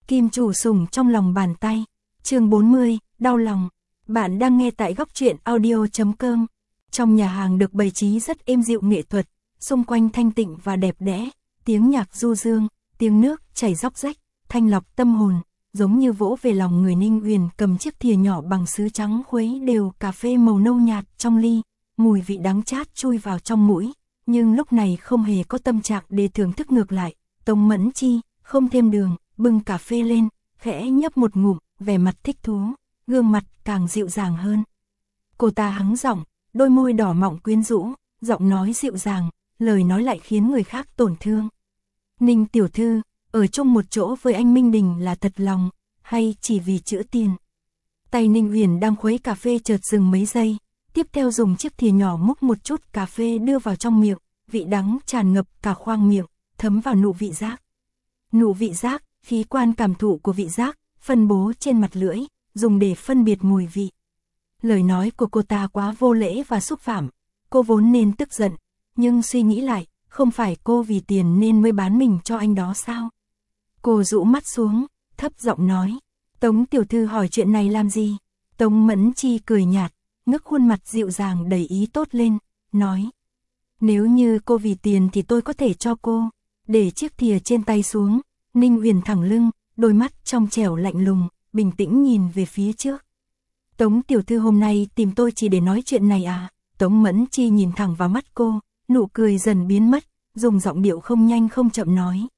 Kim chủ sủng trong lòng bàn tay. Chương 40, đau lòng. Bạn đang nghe tại góc truyện audio.com. Trong nhà hàng được bày trí rất êm dịu nghệ thuật, xung quanh thanh tịnh và đẹp đẽ, tiếng nhạc du dương, tiếng nước chảy róc rách, thanh lọc tâm hồn, giống như vỗ về lòng người. Ninh Uyển cầm chiếc thìa nhỏ bằng sứ trắng khuấy đều cà phê màu nâu nhạt trong ly, mùi vị đắng chát chui vào trong mũi, nhưng lúc này không hề có tâm trạng để thưởng thức. Ngược lại, Tống Mẫn Chi không thêm đường, bưng cà phê lên, khẽ nhấp một ngụm, vẻ mặt thích thú, gương mặt càng dịu dàng hơn. Cô ta hắng giọng, đôi môi đỏ mọng quyến rũ, giọng nói dịu dàng, lời nói lại khiến người khác tổn thương. Ninh tiểu thư, ở chung một chỗ với anh Minh Đình là thật lòng, hay chỉ vì chữ tiền? Tay Ninh Uyển đang khuấy cà phê chợt dừng mấy giây, tiếp theo dùng chiếc thìa nhỏ múc một chút cà phê đưa vào trong miệng, vị đắng tràn ngập cả khoang miệng, thấm vào nụ vị giác. Nụ vị giác, khí quan cảm thụ của vị giác, phân bố trên mặt lưỡi, dùng để phân biệt mùi vị. Lời nói của cô ta quá vô lễ và xúc phạm, cô vốn nên tức giận, nhưng suy nghĩ lại, không phải cô vì tiền nên mới bán mình cho anh đó sao? Cô rũ mắt xuống, thấp giọng nói, Tống tiểu thư hỏi chuyện này làm gì? Tống Mẫn Chi cười nhạt, ngước khuôn mặt dịu dàng đầy ý tốt lên, nói, nếu như cô vì tiền thì tôi có thể cho cô. Để chiếc thìa trên tay xuống, Ninh Uyển thẳng lưng, đôi mắt trong trẻo lạnh lùng, bình tĩnh nhìn về phía trước. Tống tiểu thư hôm nay tìm tôi chỉ để nói chuyện này à? Tống Mẫn Chi nhìn thẳng vào mắt cô, nụ cười dần biến mất, dùng giọng điệu không nhanh không chậm nói.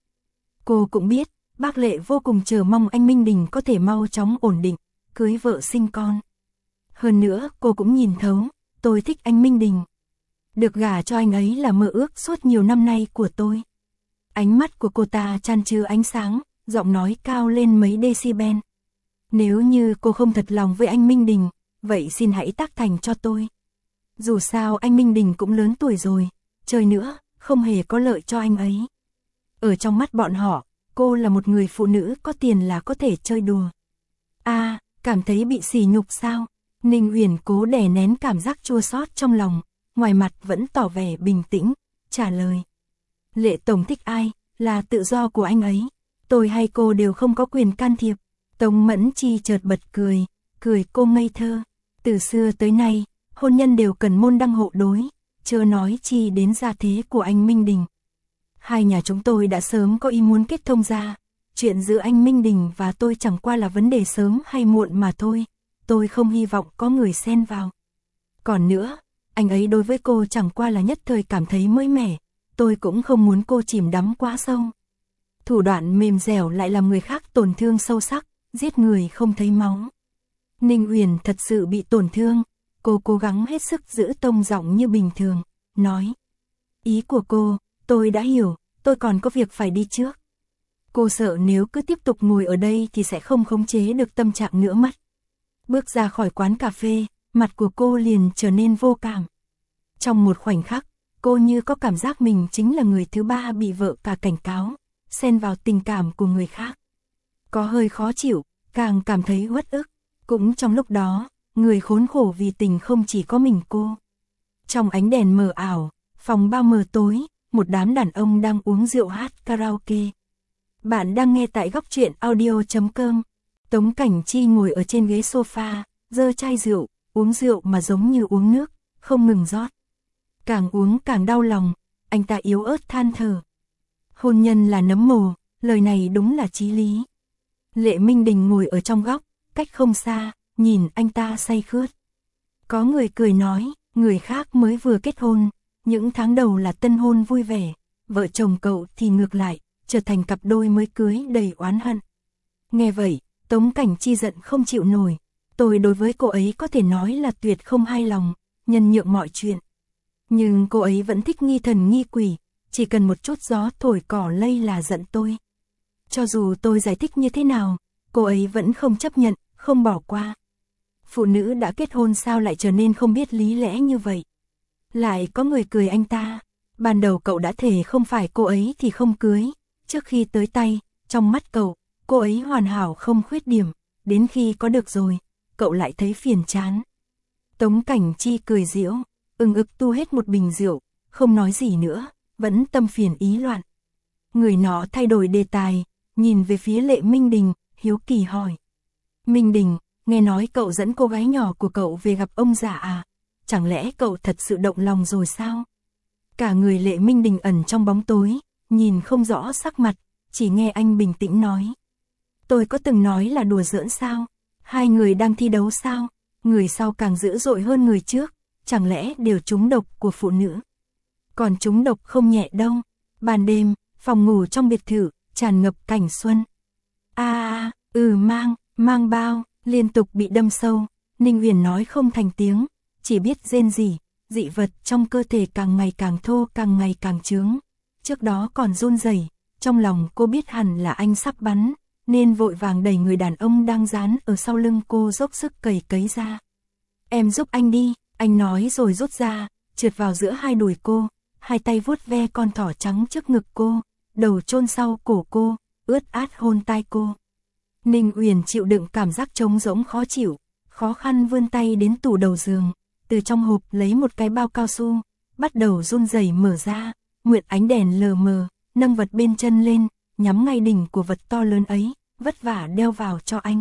Cô cũng biết, bác Lệ vô cùng chờ mong anh Minh Đình có thể mau chóng ổn định, cưới vợ sinh con. Hơn nữa, cô cũng nhìn thấu, tôi thích anh Minh Đình. Được gả cho anh ấy là mơ ước suốt nhiều năm nay của tôi. Ánh mắt của cô ta chan chứa ánh sáng, giọng nói cao lên mấy decibel. Nếu như cô không thật lòng với anh Minh Đình, vậy xin hãy tác thành cho tôi. Dù sao anh Minh Đình cũng lớn tuổi rồi, chơi nữa, không hề có lợi cho anh ấy. Ở trong mắt bọn họ, cô là một người phụ nữ có tiền là có thể chơi đùa. Cảm thấy bị sỉ nhục sao? Ninh Uyển cố đè nén cảm giác chua xót trong lòng, ngoài mặt vẫn tỏ vẻ bình tĩnh, trả lời. Lệ tổng thích ai, là tự do của anh ấy, tôi hay cô đều không có quyền can thiệp. Tống Mẫn Chi chợt bật cười, cười cô ngây thơ. Từ xưa tới nay, hôn nhân đều cần môn đăng hộ đối, chớ nói chi đến gia thế của anh Minh Đình. Hai nhà chúng tôi đã sớm có ý muốn kết thông gia, chuyện giữa anh Minh Đình và tôi chẳng qua là vấn đề sớm hay muộn mà thôi, tôi không hy vọng có người xen vào. Còn nữa, anh ấy đối với cô chẳng qua là nhất thời cảm thấy mới mẻ, tôi cũng không muốn cô chìm đắm quá sâu. Thủ đoạn mềm dẻo lại làm người khác tổn thương sâu sắc, giết người không thấy máu. Ninh Uyển thật sự bị tổn thương, cô cố gắng hết sức giữ tông giọng như bình thường, nói. Ý của cô, tôi đã hiểu, tôi còn có việc phải đi trước. Cô sợ nếu cứ tiếp tục ngồi ở đây thì sẽ không khống chế được tâm trạng nữa mất. Bước ra khỏi quán cà phê, mặt của cô liền trở nên vô cảm. Trong một khoảnh khắc, cô như có cảm giác mình chính là người thứ ba bị vợ cả cảnh cáo, xen vào tình cảm của người khác. Có hơi khó chịu, càng cảm thấy uất ức. Cũng trong lúc đó, người khốn khổ vì tình không chỉ có mình cô. Trong ánh đèn mờ ảo, phòng bao mờ tối, một đám đàn ông đang uống rượu hát karaoke. Bạn đang nghe tại góc truyện audio.com. Tống Cảnh Chi ngồi ở trên ghế sofa, giơ chai rượu, uống rượu mà giống như uống nước, không ngừng rót. Càng uống càng đau lòng, anh ta yếu ớt than thở. Hôn nhân là nấm mồ, lời này đúng là chí lý. Lệ Minh Đình ngồi ở trong góc, cách không xa, nhìn anh ta say khướt. Có người cười nói, người khác mới vừa kết hôn, những tháng đầu là tân hôn vui vẻ, vợ chồng cậu thì ngược lại, trở thành cặp đôi mới cưới đầy oán hận. Nghe vậy, Tống Cảnh Chi giận không chịu nổi, tôi đối với cô ấy có thể nói là tuyệt không hài lòng, nhân nhượng mọi chuyện. Nhưng cô ấy vẫn thích nghi thần nghi quỷ, chỉ cần một chút gió thổi cỏ lay là giận tôi. Cho dù tôi giải thích như thế nào, cô ấy vẫn không chấp nhận, không bỏ qua. Phụ nữ đã kết hôn sao lại trở nên không biết lý lẽ như vậy? Lại có người cười anh ta, ban đầu cậu đã thề không phải cô ấy thì không cưới, trước khi tới tay, trong mắt cậu, cô ấy hoàn hảo không khuyết điểm, đến khi có được rồi, cậu lại thấy phiền chán. Tống Cảnh Chi cười giễu, ưng ực tu hết một bình rượu, không nói gì nữa, vẫn tâm phiền ý loạn. Người nọ thay đổi đề tài, nhìn về phía Lệ Minh Đình, hiếu kỳ hỏi. Minh Đình, nghe nói cậu dẫn cô gái nhỏ của cậu về gặp ông già à? Chẳng lẽ cậu thật sự động lòng rồi sao? Cả người Lệ Minh Đình ẩn trong bóng tối, nhìn không rõ sắc mặt, chỉ nghe anh bình tĩnh nói. Tôi có từng nói là đùa giỡn sao? Hai người đang thi đấu sao? Người sau càng dữ dội hơn người trước, chẳng lẽ đều trúng độc của phụ nữ? Còn trúng độc không nhẹ đâu. Ban đêm, phòng ngủ trong biệt thự, tràn ngập cảnh xuân. Mang bao, liên tục bị đâm sâu, Ninh Uyển nói không thành tiếng, chỉ biết rên rỉ, dị vật trong cơ thể càng ngày càng thô, càng ngày càng trướng. Trước đó còn run rẩy, trong lòng cô biết hẳn là anh sắp bắn, nên vội vàng đẩy người đàn ông đang dán ở sau lưng cô dốc sức cầy cấy ra. Em giúp anh đi, anh nói rồi rút ra, trượt vào giữa hai đùi cô, hai tay vuốt ve con thỏ trắng trước ngực cô, đầu chôn sau cổ cô, ướt át hôn tai cô. Ninh Uyển chịu đựng cảm giác trống rỗng khó chịu, khó khăn vươn tay đến tủ đầu giường, từ trong hộp lấy một cái bao cao su, bắt đầu run rẩy mở ra, mượn ánh đèn lờ mờ, nâng vật bên chân lên, nhắm ngay đỉnh của vật to lớn ấy, vất vả đeo vào cho anh.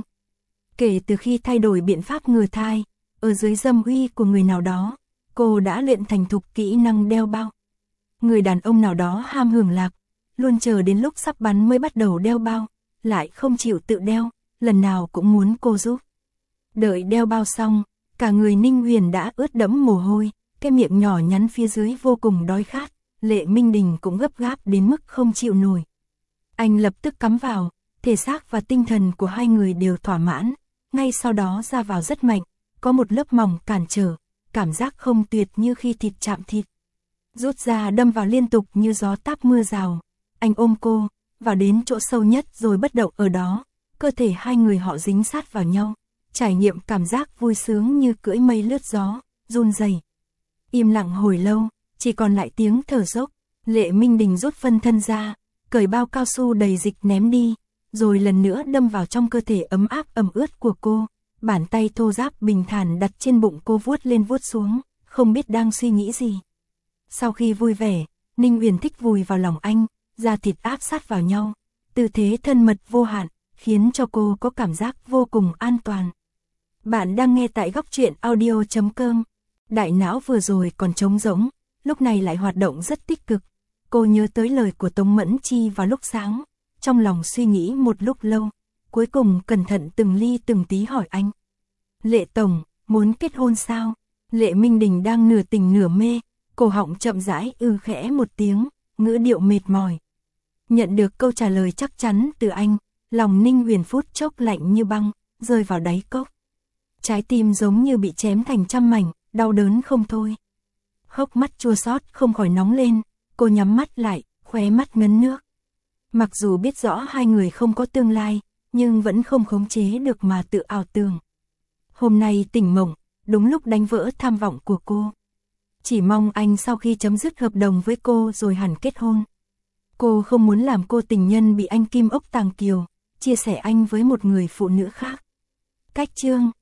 Kể từ khi thay đổi biện pháp ngừa thai, ở dưới dâm uy của người nào đó, cô đã luyện thành thục kỹ năng đeo bao. Người đàn ông nào đó ham hưởng lạc, luôn chờ đến lúc sắp bắn mới bắt đầu đeo bao, lại không chịu tự đeo, lần nào cũng muốn cô giúp. Đợi đeo bao xong, cả người Ninh Uyển đã ướt đẫm mồ hôi, cái miệng nhỏ nhắn phía dưới vô cùng đói khát, Lệ Minh Đình cũng gấp gáp đến mức không chịu nổi. Anh lập tức cắm vào, thể xác và tinh thần của hai người đều thỏa mãn, ngay sau đó ra vào rất mạnh, có một lớp mỏng cản trở, cảm giác không tuyệt như khi thịt chạm thịt. Rút ra đâm vào liên tục như gió táp mưa rào, anh ôm cô, vào đến chỗ sâu nhất rồi bất động ở đó, cơ thể hai người họ dính sát vào nhau, trải nghiệm cảm giác vui sướng như cưỡi mây lướt gió, run rẩy. Im lặng hồi lâu, chỉ còn lại tiếng thở dốc, Lệ Minh Đình rút phân thân ra, cởi bao cao su đầy dịch ném đi, rồi lần nữa đâm vào trong cơ thể ấm áp ẩm ướt của cô, bàn tay thô ráp bình thản đặt trên bụng cô vuốt lên vuốt xuống, không biết đang suy nghĩ gì. Sau khi vui vẻ, Ninh Uyển thích vùi vào lòng anh, da thịt áp sát vào nhau, tư thế thân mật vô hạn, khiến cho cô có cảm giác vô cùng an toàn. Bạn đang nghe tại Góc Truyện Audio.com. Đại não vừa rồi còn trống rỗng, lúc này lại hoạt động rất tích cực. Cô nhớ tới lời của Tống Mẫn Chi vào lúc sáng, trong lòng suy nghĩ một lúc lâu, cuối cùng cẩn thận từng ly từng tí hỏi anh. Lệ Tổng, muốn kết hôn sao? Lệ Minh Đình đang nửa tỉnh nửa mê, cổ họng chậm rãi khẽ một tiếng, ngữ điệu mệt mỏi. Nhận được câu trả lời chắc chắn từ anh, lòng Ninh Uyển phút chốc lạnh như băng, rơi vào đáy cốc. Trái tim giống như bị chém thành trăm mảnh, đau đớn không thôi. Hốc mắt chua xót không khỏi nóng lên, cô nhắm mắt lại, khóe mắt ngấn nước. Mặc dù biết rõ hai người không có tương lai, nhưng vẫn không khống chế được mà tự ảo tưởng. Hôm nay tỉnh mộng, đúng lúc đánh vỡ tham vọng của cô. Chỉ mong anh sau khi chấm dứt hợp đồng với cô rồi hẳn kết hôn. Cô không muốn làm cô tình nhân bị anh Kim Ốc Tàng Kiều, chia sẻ anh với một người phụ nữ khác. Cách chương